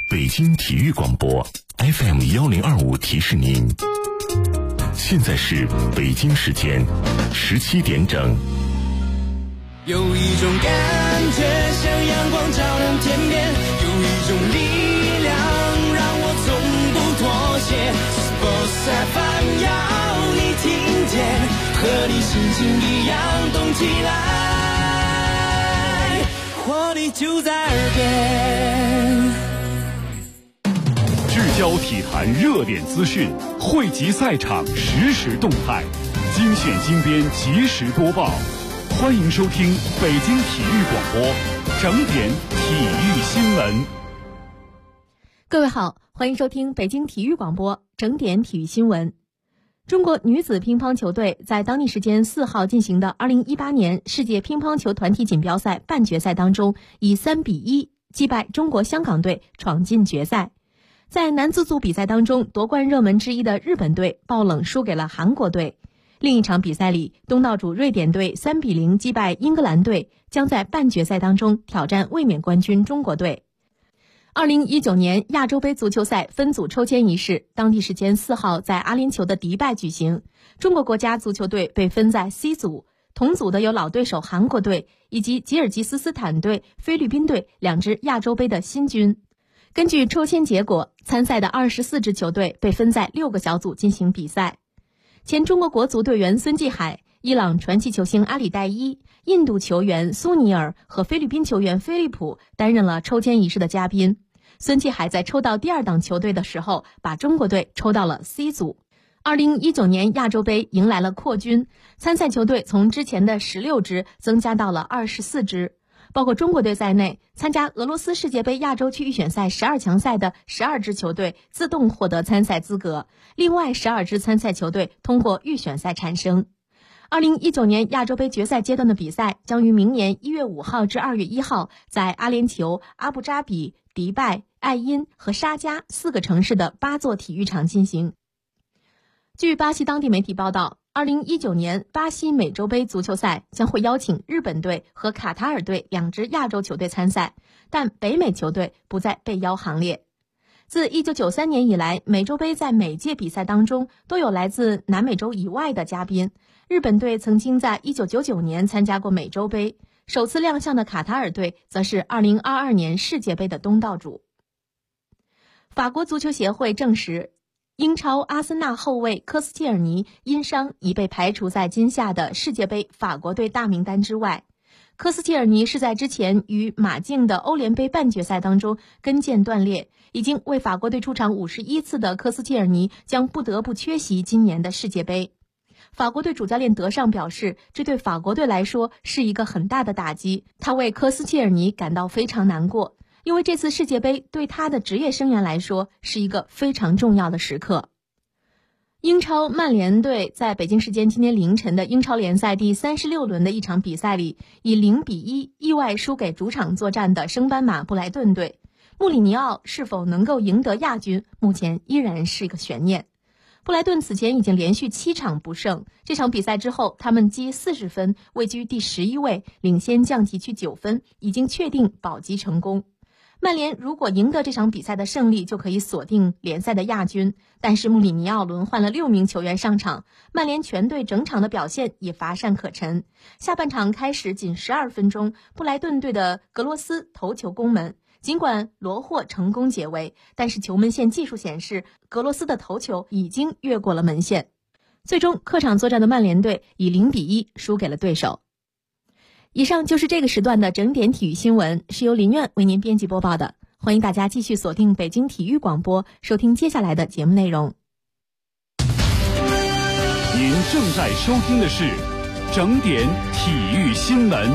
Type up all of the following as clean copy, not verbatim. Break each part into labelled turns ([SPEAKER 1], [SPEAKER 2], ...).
[SPEAKER 1] 北京体育广播 FM1025提示您，现在是北京时间17点整。
[SPEAKER 2] 有一种感觉像阳光照亮天边，有一种力量让我从不妥协。Sports FM 要你听见，和你心情一样动起来，活力就在耳边。
[SPEAKER 3] 聚焦体坛热点资讯，汇集赛场实时动态，精选精编及时播报。欢迎收听北京体育广播整点体育新闻。
[SPEAKER 4] 各位好，欢迎收听北京体育广播整点体育新闻。中国女子乒乓球队在当地时间4号进行的2018年世界乒乓球团体锦标赛半决赛当中，以3-1击败中国香港队，闯进决赛。在男子组比赛当中，夺冠热门之一的日本队爆冷输给了韩国队。另一场比赛里，东道主瑞典队3-0击败英格兰队，将在半决赛当中挑战卫冕冠军中国队。2019年亚洲杯足球赛分组抽签仪式，当地时间4号在阿联酋的迪拜举行。中国国家足球队被分在 C 组，同组的有老对手韩国队以及吉尔吉斯斯坦队、菲律宾队两支亚洲杯的新军。根据抽签结果，参赛的24支球队被分在6个小组进行比赛。前中国国足队员孙继海、伊朗传奇球星阿里代伊、印度球员苏尼尔和菲律宾球员菲利普担任了抽签仪式的嘉宾。孙继海在抽到第2档球队的时候，把中国队抽到了 C 组。2019年亚洲杯迎来了扩军，参赛球队从之前的16支增加到了24支。包括中国队在内，参加俄罗斯世界杯亚洲区预选赛12强赛的12支球队自动获得参赛资格，另外12支参赛球队通过预选赛产生。2019年亚洲杯决赛阶段的比赛将于明年1月5号至2月1号在阿联酋、阿布扎比、迪拜、爱因和沙迦4个城市的8座体育场进行。据巴西当地媒体报道，2019年巴西美洲杯足球赛将会邀请日本队和卡塔尔队2支亚洲球队参赛，但北美球队不在被邀行列。自1993年以来，美洲杯在每届比赛当中都有来自南美洲以外的嘉宾。日本队曾经在1999年参加过美洲杯，首次亮相的卡塔尔队则是2022年世界杯的东道主。法国足球协会证实，英超阿森纳后卫科斯切尔尼因伤已被排除在今夏的世界杯法国队大名单之外。科斯切尔尼是在之前与马竞的欧联杯半决赛当中跟腱断裂，已经为法国队出场51次的科斯切尔尼将不得不缺席今年的世界杯。法国队主教练德尚表示，这对法国队来说是一个很大的打击，他为科斯切尔尼感到非常难过，因为这次世界杯对他的职业生涯来说是一个非常重要的时刻。英超曼联队在北京时间今天凌晨的英超联赛第36轮的一场比赛里，以0-1意外输给主场作战的升班马布莱顿队。穆里尼奥是否能够赢得亚军，目前依然是一个悬念。布莱顿此前已经连续7场不胜，这场比赛之后他们积40分，位居第11位，领先降级区9分，已经确定保级成功。曼联如果赢得这场比赛的胜利，就可以锁定联赛的亚军。但是穆里尼奥轮换了6名球员上场，曼联全队整场的表现也乏善可陈。下半场开始仅12分钟，布莱顿队的格罗斯头球攻门，尽管罗霍成功解围，但是球门线技术显示格罗斯的头球已经越过了门线。最终客场作战的曼联队以0-1输给了对手。以上就是这个时段的整点体育新闻，是由林苑为您编辑播报的。欢迎大家继续锁定北京体育广播，收听接下来的节目内容。
[SPEAKER 3] 您正在收听的是整点体育新闻。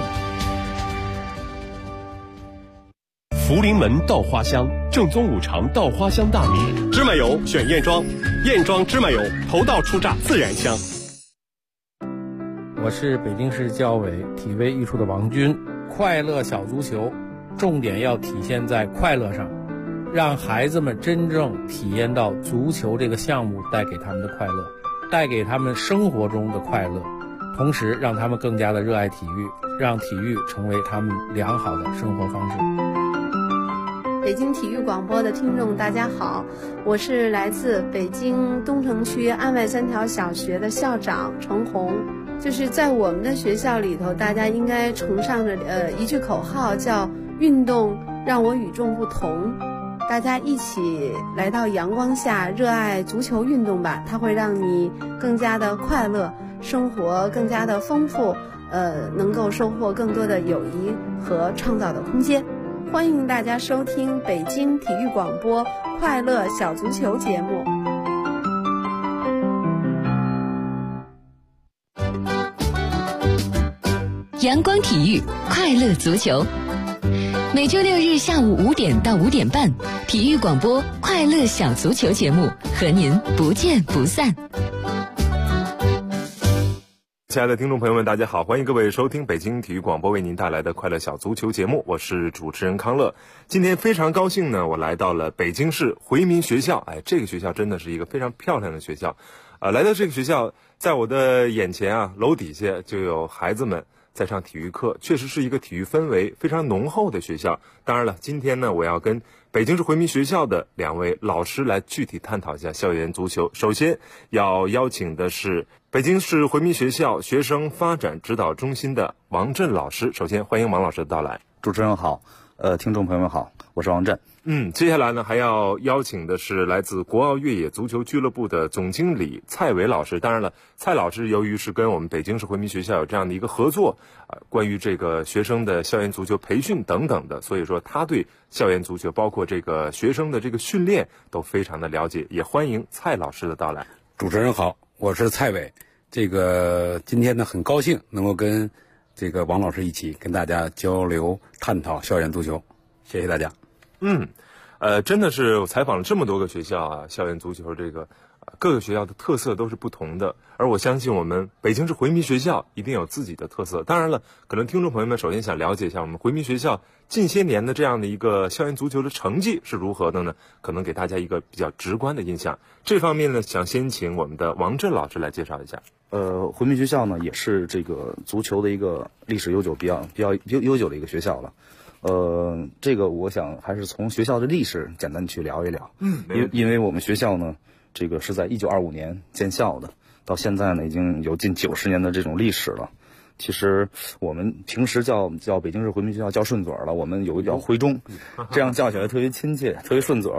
[SPEAKER 5] 福临门稻花香，正宗五常稻花香大米，芝麻油选燕庄，燕庄芝麻油，头道出榨自然香。
[SPEAKER 6] 我是北京市教委体卫艺术的王军。快乐小足球重点要体现在快乐上，让孩子们真正体验到足球这个项目带给他们的快乐，带给他们生活中的快乐，同时让他们更加的热爱体育，让体育成为他们良好的生活方式。
[SPEAKER 7] 北京体育广播的听众大家好，我是来自北京东城区安外三条小学的校长程红。就是在我们的学校里头，大家应该崇尚着一句口号，叫运动让我与众不同。大家一起来到阳光下，热爱足球运动吧，它会让你更加的快乐，生活更加的丰富，能够收获更多的友谊和创造的空间。欢迎大家收听北京体育广播快乐小足球节目。
[SPEAKER 8] 阳光体育快乐足球，每周六日下午5点到5点半，体育广播快乐小足球节目和您不见不散。
[SPEAKER 9] 亲爱的听众朋友们，大家好，欢迎各位收听北京体育广播为您带来的快乐小足球节目，我是主持人康乐。今天非常高兴呢，我来到了北京市回民学校。这个学校真的是一个非常漂亮的学校。来到这个学校，在我的眼前啊，楼底下就有孩子们在上体育课，确实是一个体育氛围非常浓厚的学校。当然了，今天呢，我要跟北京市回民学校的2位老师来具体探讨一下校园足球。首先要邀请的是北京市回民学校学生发展指导中心的王震老师。首先欢迎王老师的到来。
[SPEAKER 10] 主持人好，听众朋友们好，我是王震。
[SPEAKER 9] 接下来呢，还要邀请的是来自国奥越野足球俱乐部的总经理蔡伟老师。当然了，蔡老师由于是跟我们北京市回民学校有这样的一个合作，关于这个学生的校园足球培训等等的，所以说他对校园足球包括这个学生的这个训练都非常的了解。也欢迎蔡老师的到来。
[SPEAKER 11] 主持人好，我是蔡伟。今天呢，很高兴能够跟王老师一起跟大家交流探讨校园足球，谢谢大家。
[SPEAKER 9] 真的是我采访了这么多个学校啊，校园足球各个学校的特色都是不同的，而我相信我们北京市回民学校一定有自己的特色。当然了，可能听众朋友们首先想了解一下我们回民学校近些年的这样的一个校园足球的成绩是如何的呢？可能给大家一个比较直观的印象。这方面呢，想先请我们的王震老师来介绍一下。
[SPEAKER 10] 回民学校呢，也是这个足球的一个历史悠久、比较悠久的一个学校了。我想还是从学校的历史简单去聊一聊。因为我们学校呢，是在1925年建校的，到现在呢已经有近90年的这种历史了。其实我们平时叫北京市回民学校叫顺嘴了，我们有个叫回中，这样叫起来特别亲切，特别顺嘴。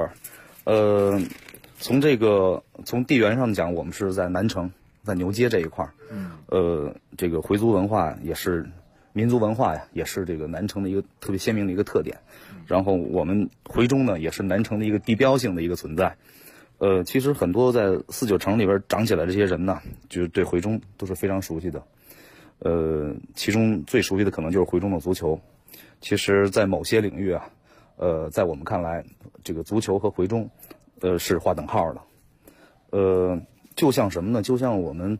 [SPEAKER 10] 从地缘上讲，我们是在南城，在牛街这一块。回族文化也是。民族文化呀，也是这个南城的一个特别鲜明的一个特点。然后我们回中呢，也是南城的一个地标性的一个存在。其实很多在4、9城里边长起来的这些人呢，就是对回中都是非常熟悉的。其中最熟悉的可能就是回中的足球。其实，在某些领域啊，在我们看来，这个足球和回中，是划等号的。就像什么呢？就像我们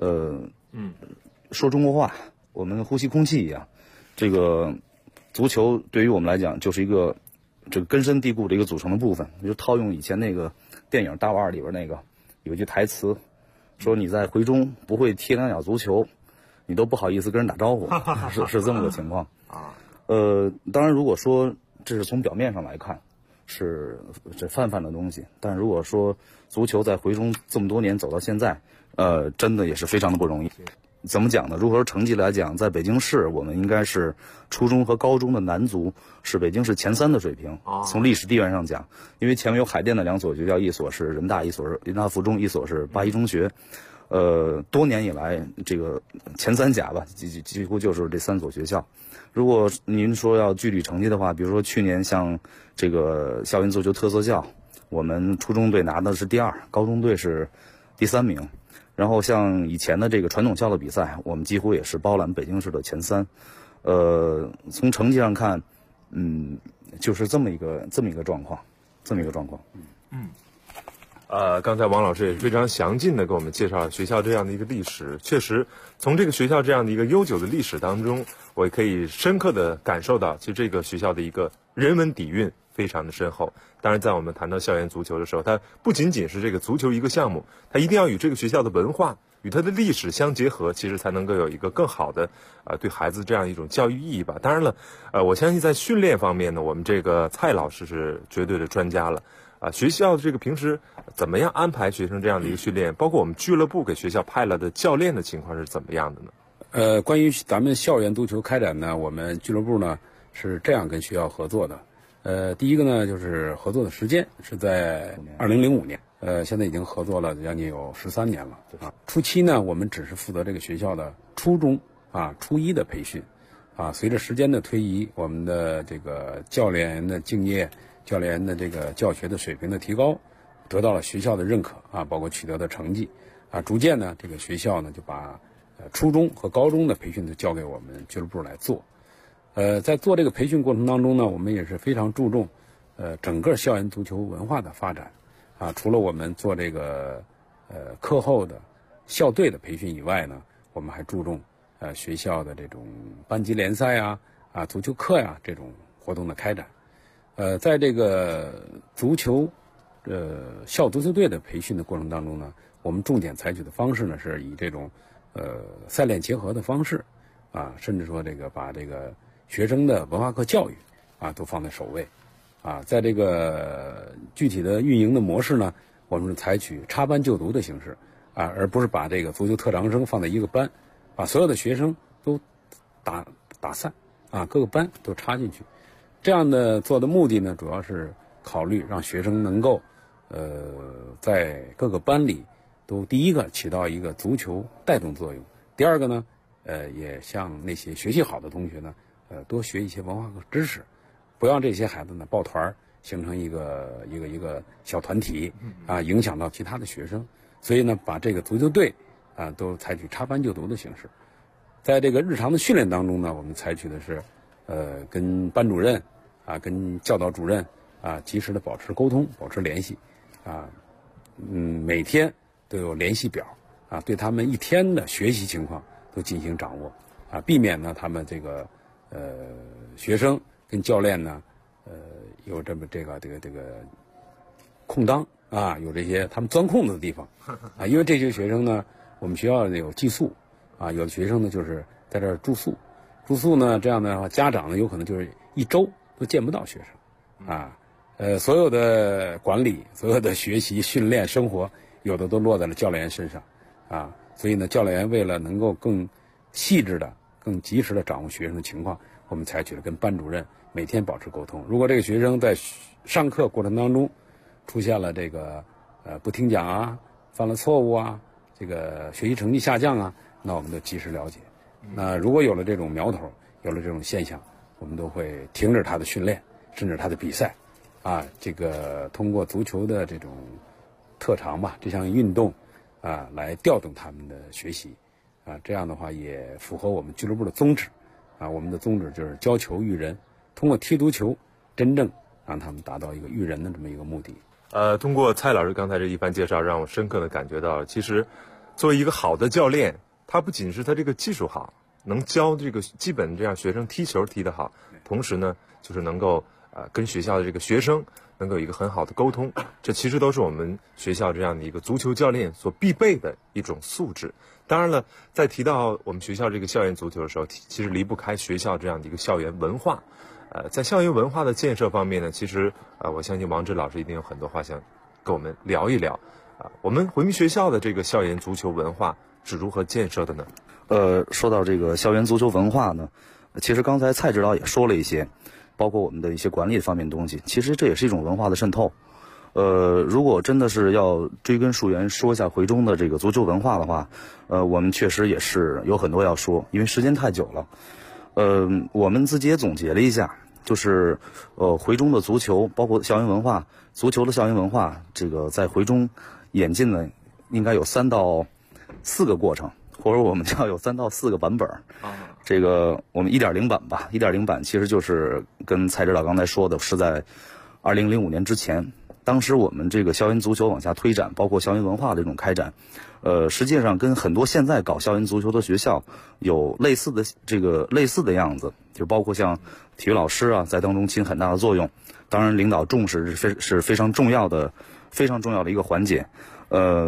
[SPEAKER 10] 说中国话。我们呼吸空气一样，足球对于我们来讲就是一个根深蒂固的一个组成的部分。就套用以前那个电影《大腕》里边有一句台词，说你在回中不会踢2脚足球，你都不好意思跟人打招呼，是这么个情况。当然，如果说这是从表面上来看，是这泛泛的东西，但如果说足球在回中这么多年走到现在，真的也是非常的不容易。怎么讲呢？如果说成绩来讲，在北京市，我们应该是初中和高中的男足是北京市前3的水平。从历史地缘上讲，因为前面有海淀的2所学校，一所是人大，一所是人大附中，一所是八一中学。多年以来，前3甲吧，几乎就是这3所学校。如果您说要具体成绩的话，比如说去年像校园足球特色校，我们初中队拿的是第2，高中队是第3名。然后像以前的传统校的比赛，我们几乎也是包揽北京市的前3。从成绩上看，就是这么一个状况。
[SPEAKER 9] 刚才王老师也非常详尽的给我们介绍了学校这样的一个历史。确实，从这个学校这样的一个悠久的历史当中，我也可以深刻的感受到，其实这个学校的一个人文底蕴非常的深厚。当然，在我们谈到校园足球的时候，它不仅仅是这个足球一个项目，它一定要与这个学校的文化与它的历史相结合，其实才能够有一个更好的对孩子这样一种教育意义吧。当然了，我相信在训练方面呢，我们这个蔡老师是绝对的专家了。学校这个平时怎么样安排学生这样的一个训练，包括我们俱乐部给学校派了的教练的情况是怎么样的呢？
[SPEAKER 11] 关于咱们校园足球开展呢，我们俱乐部呢是这样跟学校合作的。第一个呢就是合作的时间是在2005年，现在已经合作了将近有13年了啊。初期呢，我们只是负责这个学校的初中初一的培训随着时间的推移，我们的这个教练员的敬业，教练员的这个教学的水平的提高，得到了学校的认可包括取得的成绩逐渐呢，这个学校呢就把初中和高中的培训都交给我们俱乐部来做。在做这个培训过程当中呢，我们也是非常注重整个校园足球文化的发展除了我们做这个课后的校队的培训以外呢，我们还注重学校的这种班级联赛足球课这种活动的开展。在这个足球校足球队的培训的过程当中呢，我们重点采取的方式呢是以这种赛练结合的方式甚至说这个把这个学生的文化课教育都放在首位在这个具体的运营的模式呢，我们是采取插班就读的形式而不是把这个足球特长生放在一个班，把所有的学生都打散各个班都插进去。这样的做的目的呢，主要是考虑让学生能够在各个班里都第一个起到一个足球带动作用，第二个呢也向那些学习好的同学呢多学一些文化课知识，不让这些孩子呢抱团形成一个小团体影响到其他的学生。所以呢，把这个足球队都采取插班就读的形式。在这个日常的训练当中呢，我们采取的是跟班主任跟教导主任及时的保持沟通，保持联系每天都有联系表对他们一天的学习情况都进行掌握避免呢他们这个学生跟教练呢有这个空当有这些他们钻空子的地方因为这些学生呢，我们学校有寄宿有的学生呢就是在这儿住宿呢，这样的话家长呢有可能就是1周都见不到学生所有的管理，所有的学习训练生活有的都落在了教练员身上所以呢，教练员为了能够更细致的更及时的掌握学生的情况，我们采取了跟班主任每天保持沟通。如果这个学生在上课过程当中出现了这个不听讲犯了错误这个学习成绩下降那我们就及时了解。那如果有了这种苗头，有了这种现象，我们都会停止他的训练，甚至他的比赛这个通过足球的这种特长这项运动来调动他们的学习这样的话也符合我们俱乐部的宗旨我们的宗旨就是教球育人，通过踢足球真正让他们达到一个育人的这么一个目的。
[SPEAKER 9] 通过蔡老师刚才这一番介绍，让我深刻的感觉到，其实作为一个好的教练，他不仅是他这个技术好，能教这个基本这样学生踢球踢得好，同时呢，就是能够跟学校的这个学生能够有一个很好的沟通，这其实都是我们学校这样的一个足球教练所必备的一种素质。当然了，在提到我们学校这个校园足球的时候，其实离不开学校这样的一个校园文化。在校园文化的建设方面呢，其实我相信王志老师一定有很多话想跟我们聊一聊我们回民学校的这个校园足球文化是如何建设的呢？
[SPEAKER 10] 说到这个校园足球文化呢，其实刚才蔡指导也说了一些，包括我们的一些管理方面的东西，其实这也是一种文化的渗透。如果真的是要追根溯源说一下回中的这个足球文化的话，我们确实也是有很多要说，因为时间太久了。我们自己也总结了一下，就是回中的足球，包括校园文化，足球的校园文化，这个在回中演进呢，应该有3到4个过程，或者我们叫有3到4个版本。这个我们 1.0 版吧， 1.0 版其实就是跟蔡指导刚才说的，是在2005年之前。当时我们这个校园足球往下推展，包括校园文化的这种开展，实际上跟很多现在搞校园足球的学校有类似的样子，就包括像体育老师在当中起很大的作用。当然，领导重视是非常重要的一个环节。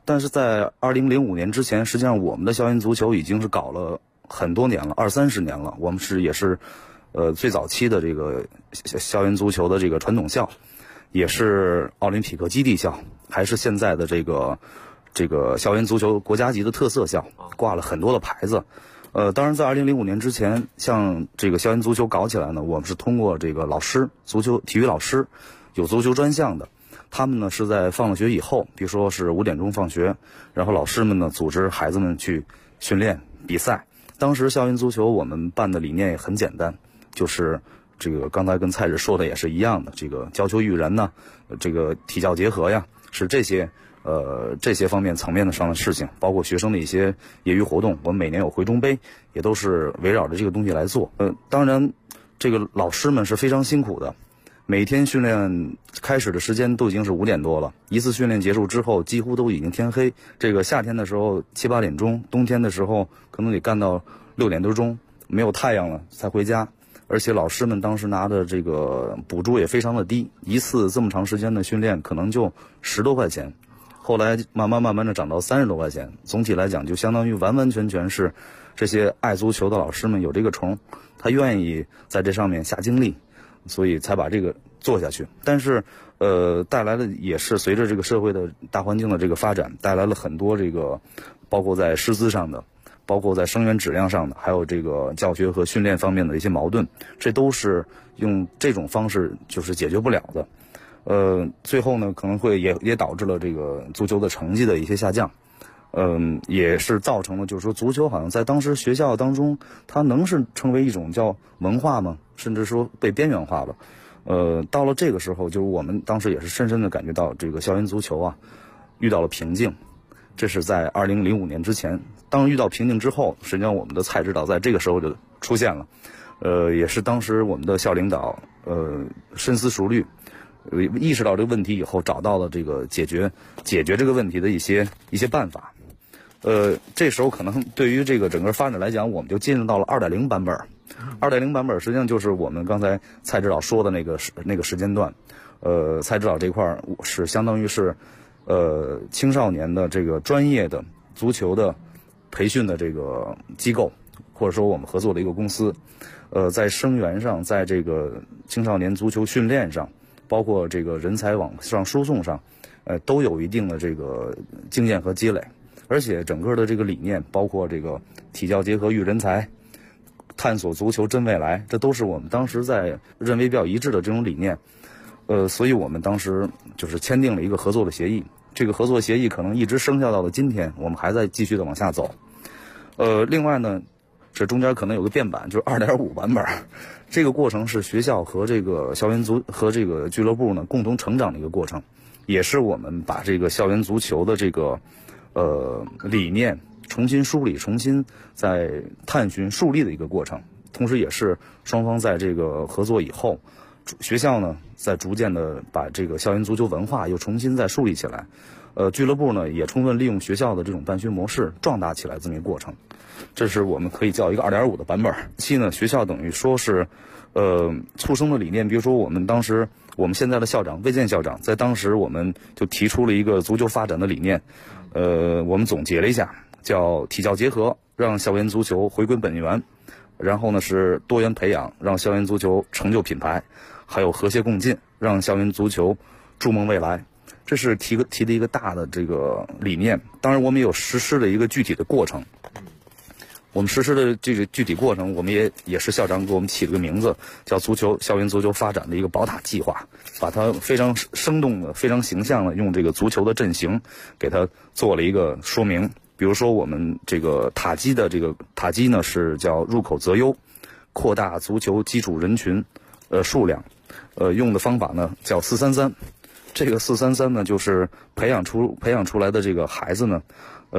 [SPEAKER 10] 但是在2005年之前，实际上我们的校园足球已经是搞了很多年了，20-30年了。我们也是最早期的这个校园足球的这个传统校，也是奥林匹克基地校，还是现在的这个校园足球国家级的特色校，挂了很多的牌子。当然在2005年之前，像这个校园足球搞起来呢，我们是通过这个老师，体育老师有足球专项的，他们呢是在放了学以后，比如说是5点钟放学，然后老师们呢组织孩子们去训练比赛。当时校园足球我们办的理念也很简单，就是这个刚才跟蔡指说的也是一样的，这个教球育人呢，这个体教结合呀，是这些方面层面上的事情，包括学生的一些业余活动，我们每年有回中杯，也都是围绕着这个东西来做。当然这个老师们是非常辛苦的，每天训练开始的时间都已经是5点多了，一次训练结束之后几乎都已经天黑。这个夏天的时候7-8点钟，冬天的时候可能得干到6点多钟，没有太阳了才回家。而且老师们当时拿的这个补助也非常的低，一次这么长时间的训练可能就10多块钱，后来慢慢的涨到30多块钱。总体来讲就相当于完完全全是这些爱足球的老师们有这个虫，他愿意在这上面下精力，所以才把这个做下去。但是带来的也是随着这个社会的大环境的这个发展，带来了很多这个包括在师资上的，包括在生源质量上的，还有这个教学和训练方面的一些矛盾，这都是用这种方式就是解决不了的。最后呢可能会也导致了这个足球的成绩的一些下降。也是造成了就是说足球好像在当时学校当中它能是成为一种叫文化吗？甚至说被边缘化了。到了这个时候，就是我们当时也是深深的感觉到这个校园足球啊遇到了瓶颈。这是在2005年之前，当遇到瓶颈之后，实际上我们的蔡指导在这个时候就出现了。也是当时我们的校领导深思熟虑，意识到这个问题以后，找到了这个解决这个问题的一些办法。这时候可能对于这个整个发展来讲，我们就进入到了2.0版本。2.0版本实际上就是我们刚才蔡指导说的那个时间段。蔡指导这块儿是相当于是青少年的这个专业的足球的培训的这个机构，或者说我们合作的一个公司。在生源上，在这个青少年足球训练上，包括这个人才往上输送上，都有一定的这个经验和积累。而且整个的这个理念，包括这个体教结合育人才，探索足球真未来，这都是我们当时在认为比较一致的这种理念。所以我们当时就是签订了一个合作的协议。这个合作协议可能一直生效到了今天，我们还在继续的往下走。另外呢，这中间可能有个变版，就是2.5版本。这个过程是学校和这个校园足和这个俱乐部呢共同成长的一个过程，也是我们把这个校园足球的这个理念重新梳理、重新在探寻树立的一个过程。同时也是双方在这个合作以后，学校呢在逐渐的把这个校园足球文化又重新再树立起来。俱乐部呢也充分利用学校的这种办学模式壮大起来这么一个过程。这是我们可以叫一个2.5的版本。期呢学校等于说是促生的理念，比如说我们现在的校长魏健校长在当时我们就提出了一个足球发展的理念。我们总结了一下，叫体教结合，让校园足球回归本源，然后呢是多元培养，让校园足球成就品牌，还有和谐共进，让校园足球筑梦未来。这是提的一个大的这个理念。当然我们有实施的一个具体的过程。我们实施的这个具体过程，我们也是校长给我们起了个名字，叫校园足球发展的一个宝塔计划，把它非常生动的、非常形象的用这个足球的阵型给它做了一个说明。比如说我们这个塔基呢是叫入口择优，扩大足球基础人群数量，用的方法呢叫4-3-3。这个4-3-3呢就是培养出来的这个孩子呢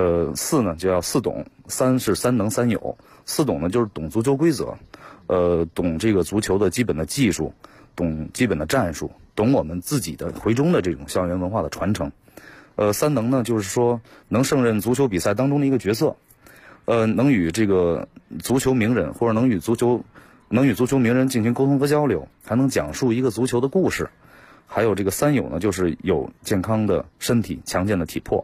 [SPEAKER 10] ，4呢就要4懂，3是3能3有。4懂呢就是懂足球规则，懂这个足球的基本的技术，懂基本的战术，懂我们自己的回中的这种校园文化的传承。3能呢就是说能胜任足球比赛当中的一个角色，能与这个足球名人或者能与足球名人进行沟通和交流，还能讲述一个足球的故事。还有这个3有呢就是有健康的身体、强健的体魄，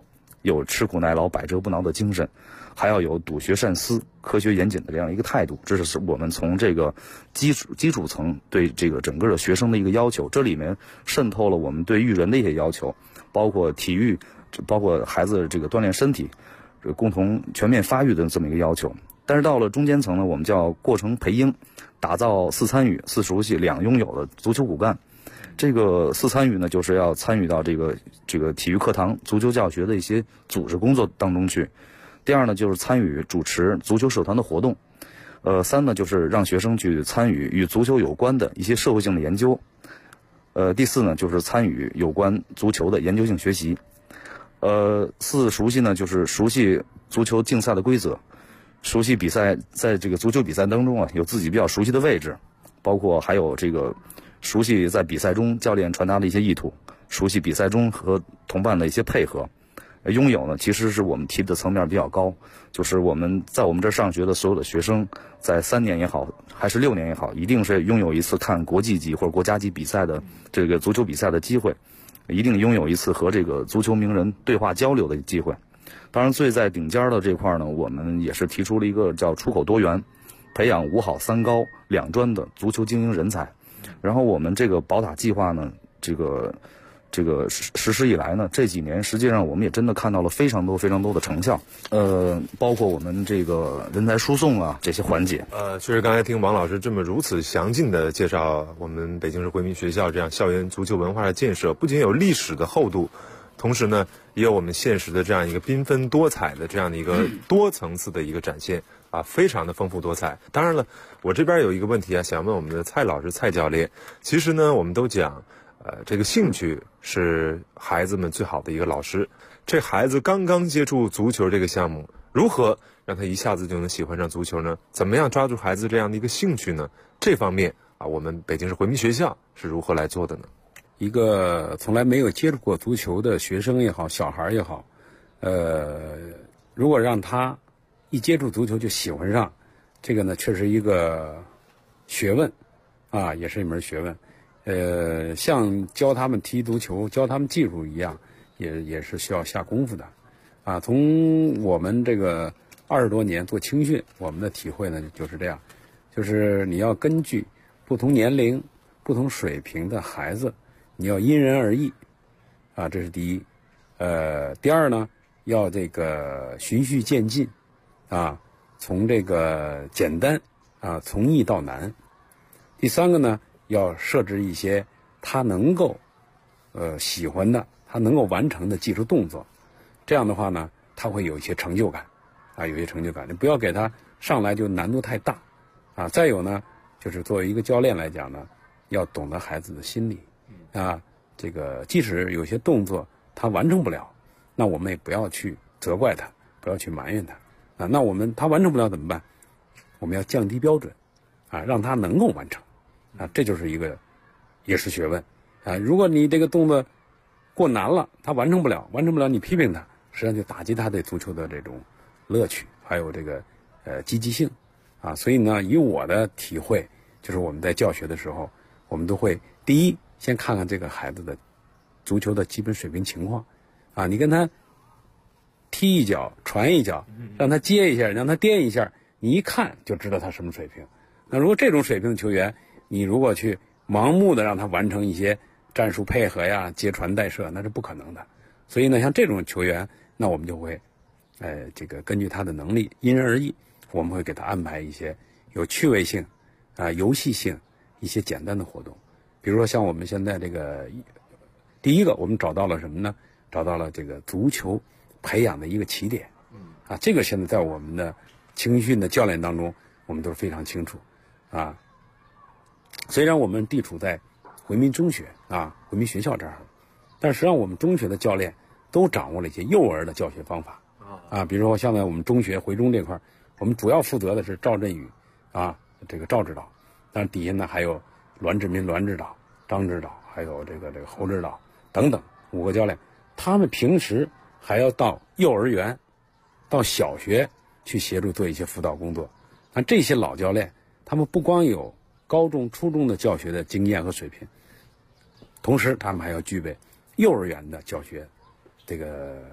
[SPEAKER 10] 有吃苦耐劳、百折不挠的精神，还要有笃学善思、科学严谨的这样一个态度。这是我们从这个基础层对这个整个的学生的一个要求。这里面渗透了我们对育人的一些要求，包括体育，包括孩子这个锻炼身体，共同全面发育的这么一个要求。但是到了中间层呢，我们叫过程培婴，打造4参与、4熟悉、2拥有的足球骨干。这个4参与呢，就是要参与到这个体育课堂、足球教学的一些组织工作当中去。第二呢，就是参与主持足球社团的活动。3呢，就是让学生去参与与足球有关的一些社会性的研究。第4呢，就是参与有关足球的研究性学习。4熟悉呢，就是熟悉足球竞赛的规则。熟悉比赛，在这个足球比赛当中啊，有自己比较熟悉的位置，包括还有这个熟悉在比赛中教练传达的一些意图，熟悉比赛中和同伴的一些配合。拥有呢，其实是我们提的层面比较高，就是我们在我们这儿上学的所有的学生，在3年也好，还是6年也好，一定是拥有一次看国际级或者国家级比赛的这个足球比赛的机会，一定拥有一次和这个足球名人对话交流的机会。当然，最在顶尖的这块呢，我们也是提出了一个叫出口多元，培养5好3高2专的足球精英人才。然后我们这个宝塔计划呢，这个实施以来呢，这几年实际上我们也真的看到了非常多的成效。包括我们这个人才输送啊这些环节。
[SPEAKER 9] 确实刚才听王老师这么如此详尽的介绍我们北京市回民学校这样校园足球文化的建设，不仅有历史的厚度，同时呢，也有我们现实的这样一个缤纷多彩的这样的一个多层次的一个展现啊，非常的丰富多彩。当然了，我这边有一个问题啊，想问我们的蔡老师、蔡教练。其实呢，我们都讲，这个兴趣是孩子们最好的一个老师。这孩子刚刚接触足球这个项目，如何让他一下子就能喜欢上足球呢？怎么样抓住孩子这样的一个兴趣呢？这方面啊，我们北京市回民学校是如何来做的呢？
[SPEAKER 11] 一个从来没有接触过足球的学生也好，小孩也好，如果让他一接触足球就喜欢上，这个呢确实一个学问啊，也是一门学问。像教他们踢足球、教他们技术一样，也是需要下功夫的啊。从我们这个20多年做青训，我们的体会呢就是这样，就是你要根据不同年龄、不同水平的孩子，你要因人而异啊，这是第一。第二呢，要这个循序渐进啊，从这个简单啊从易到难。第三个呢，要设置一些他能够喜欢的，他能够完成的技术动作，这样的话呢，他会有一些成就感啊，有些成就感。你不要给他上来就难度太大啊。再有呢，就是作为一个教练来讲呢，要懂得孩子的心理啊，这个即使有些动作他完成不了，那我们也不要去责怪他，不要去埋怨他啊。那他完成不了怎么办？我们要降低标准啊，让他能够完成啊，这就是一个也是学问啊。如果你这个动作过难了，他完成不了，你批评他，实际上就打击他对足球的这种乐趣，还有这个积极性啊。所以呢，以我的体会，就是我们在教学的时候，我们都会第一先看看这个孩子的足球的基本水平情况啊。你跟他踢一脚传一脚，让他接一下，让他颠一下，你一看就知道他什么水平。那如果这种水平的球员，你如果去盲目的让他完成一些战术配合呀、接传带射，那是不可能的。所以呢，像这种球员，那我们就会这个根据他的能力因人而异，我们会给他安排一些有趣味性啊、游戏性一些简单的活动。比如说像我们现在这个第一个，我们找到了什么呢？找到了这个足球培养的一个起点啊。这个现在在我们的青训的教练当中，我们都是非常清楚啊。虽然我们地处在回民中学啊，回民学校这儿，但实际上我们中学的教练都掌握了一些幼儿的教学方法啊。比如说像在我们中学回中这块，我们主要负责的是赵振宇啊，这个赵指导，但是底下呢还有栾志民栾指导、张指导，还有这个侯指导等等5个教练，他们平时还要到幼儿园、到小学去协助做一些辅导工作。那这些老教练，他们不光有高中、初中的教学的经验和水平，同时他们还要具备幼儿园的教学这个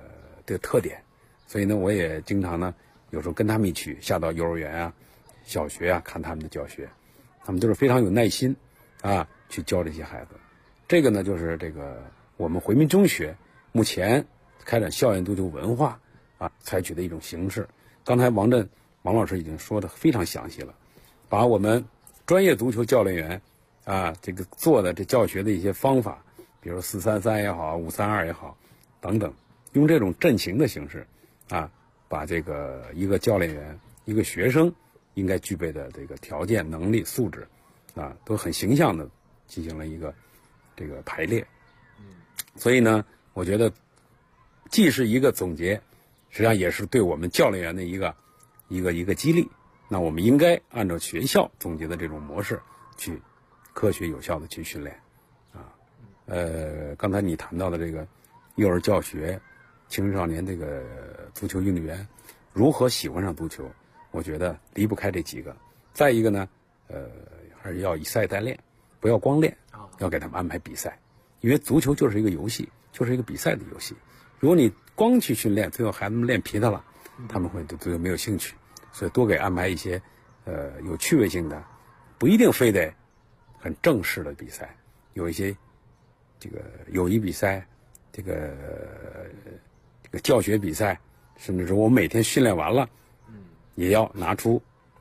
[SPEAKER 11] 的特点。所以呢，我也经常呢，有时候跟他们一起下到幼儿园啊、小学啊看他们的教学，他们都是非常有耐心啊去教这些孩子。这个呢，就是这个我们回民中学目前开展校园足球文化啊采取的一种形式。刚才王老师已经说的非常详细了，把我们专业足球教练员啊这个做的这教学的一些方法，比如4-3-3也好，5-3-2也好等等，用这种阵型的形式啊，把这个一个教练员、一个学生应该具备的这个条件、能力、素质啊，都很形象的进行了一个这个排列。所以呢，我觉得既是一个总结，实际上也是对我们教练员的一个激励。那我们应该按照学校总结的这种模式去科学有效的去训练啊。刚才你谈到的这个幼儿教学、青少年这个足球运动员如何喜欢上足球，我觉得离不开这几个。再一个呢，还是要以赛代练，不要光练，要给他们安排比赛，因为足球就是一个游戏，就是一个比赛的游戏。如果你光去训练，最后孩子们练皮他了，他们会对足球没有兴趣。所以多给安排一些有趣味性的，不一定非得很正式的比赛，有一些这个友谊比赛，这个教学比赛，甚至说我们每天训练完了，也要拿出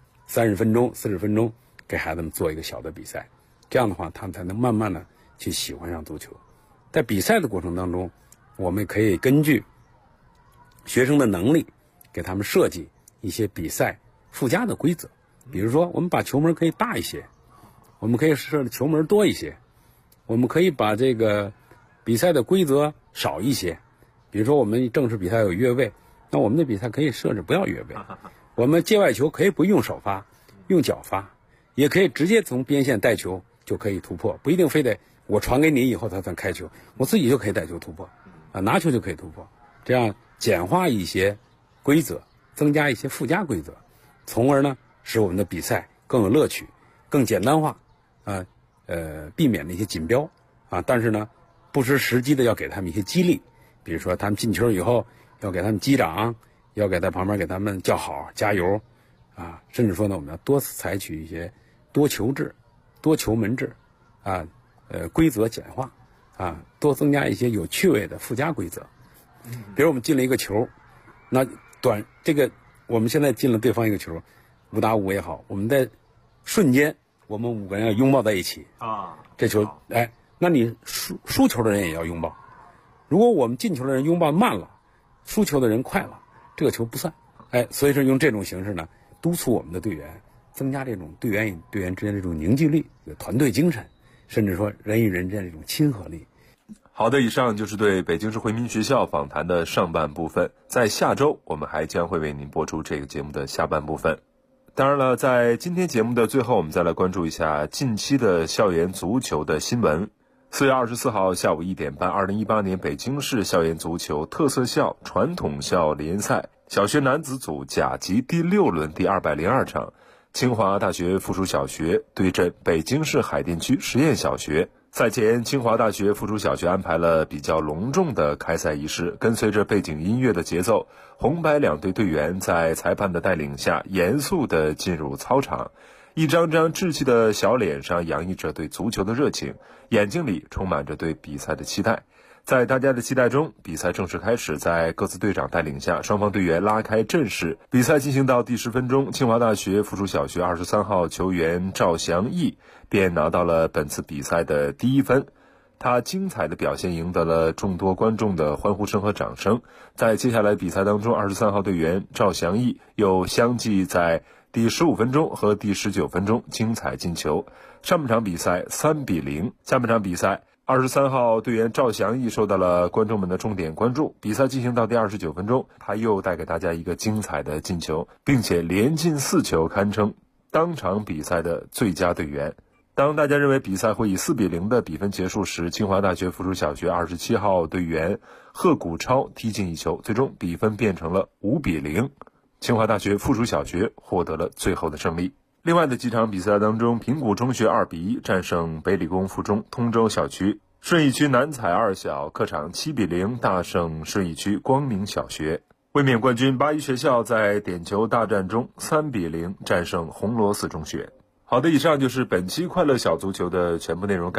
[SPEAKER 11] 30分钟、40分钟给孩子们做一个小的比赛，这样的话他们才能慢慢的去喜欢上足球。在比赛的过程当中，我们可以根据学生的能力给他们设计一些比赛附加的规则，比如说我们把球门可以大一些，我们可以设的球门多一些，我们可以把这个比赛的规则少一些，比如说我们正式比赛有越位，那我们的比赛可以设置不要越位，我们界外球可以不用手发，用脚发，也可以直接从边线带球就可以突破，不一定非得我传给你以后才算开球，我自己就可以带球突破啊，拿球就可以突破，这样简化一些规则，增加一些附加规则，从而呢使我们的比赛更有乐趣，更简单化啊，避免那些锦标啊，但是呢不失时机的要给他们一些激励，比如说他们进球以后要给他们击掌，要给在旁边给他们叫好加油啊，甚至说呢我们要多采取一些多球制、多球门制啊，规则简化啊，多增加一些有趣味的附加规则。比如我们进了一个球，那这个我们现在进了对方一个球，5打5也好，我们在瞬间我们5个人要拥抱在一起啊，这球那你输球的人也要拥抱。如果我们进球的人拥抱慢了，输球的人快了，这个球不算。所以说用这种形式呢，督促我们的队员，增加这种队员与队员之间这种凝聚力、团队精神，甚至说人与人之间这种亲和力。
[SPEAKER 9] 好的，以上就是对北京市回民学校访谈的上半部分。在下周我们还将会为您播出这个节目的下半部分。当然了，在今天节目的最后，我们再来关注一下近期的校园足球的新闻。4月24号下午1点半，2018年北京市校园足球特色校传统校联赛小学男子组甲级第6轮第202场，清华大学附属小学对阵北京市海淀区实验小学。赛前，清华大学附属小学安排了比较隆重的开赛仪式，跟随着背景音乐的节奏，红白两队队员在裁判的带领下严肃地进入操场，一张张稚气的小脸上洋溢着对足球的热情，眼睛里充满着对比赛的期待。在大家的期待中，比赛正式开始，在各自队长带领下，双方队员拉开阵势。比赛进行到第10分钟，清华大学附属小学23号球员赵祥义便拿到了本次比赛的第1分。他精彩的表现赢得了众多观众的欢呼声和掌声。在接下来比赛当中，23号队员赵祥义又相继在第15分钟和第19分钟精彩进球。上半场比赛3-0，下半场比赛23号队员赵祥义受到了观众们的重点关注，比赛进行到第29分钟，他又带给大家一个精彩的进球，并且连进4球，堪称当场比赛的最佳队员。当大家认为比赛会以4-0的比分结束时，清华大学附属小学27号队员贺谷超踢进1球，最终比分变成了5-0，清华大学附属小学获得了最后的胜利。另外的几场比赛当中，平谷中学2-1战胜北理工附中，通州小区顺义区南采二小客场7-0大胜顺义区光明小学。卫冕冠军八一学校在点球大战中3-0战胜红螺寺中学。好的，以上就是本期快乐小足球的全部内容。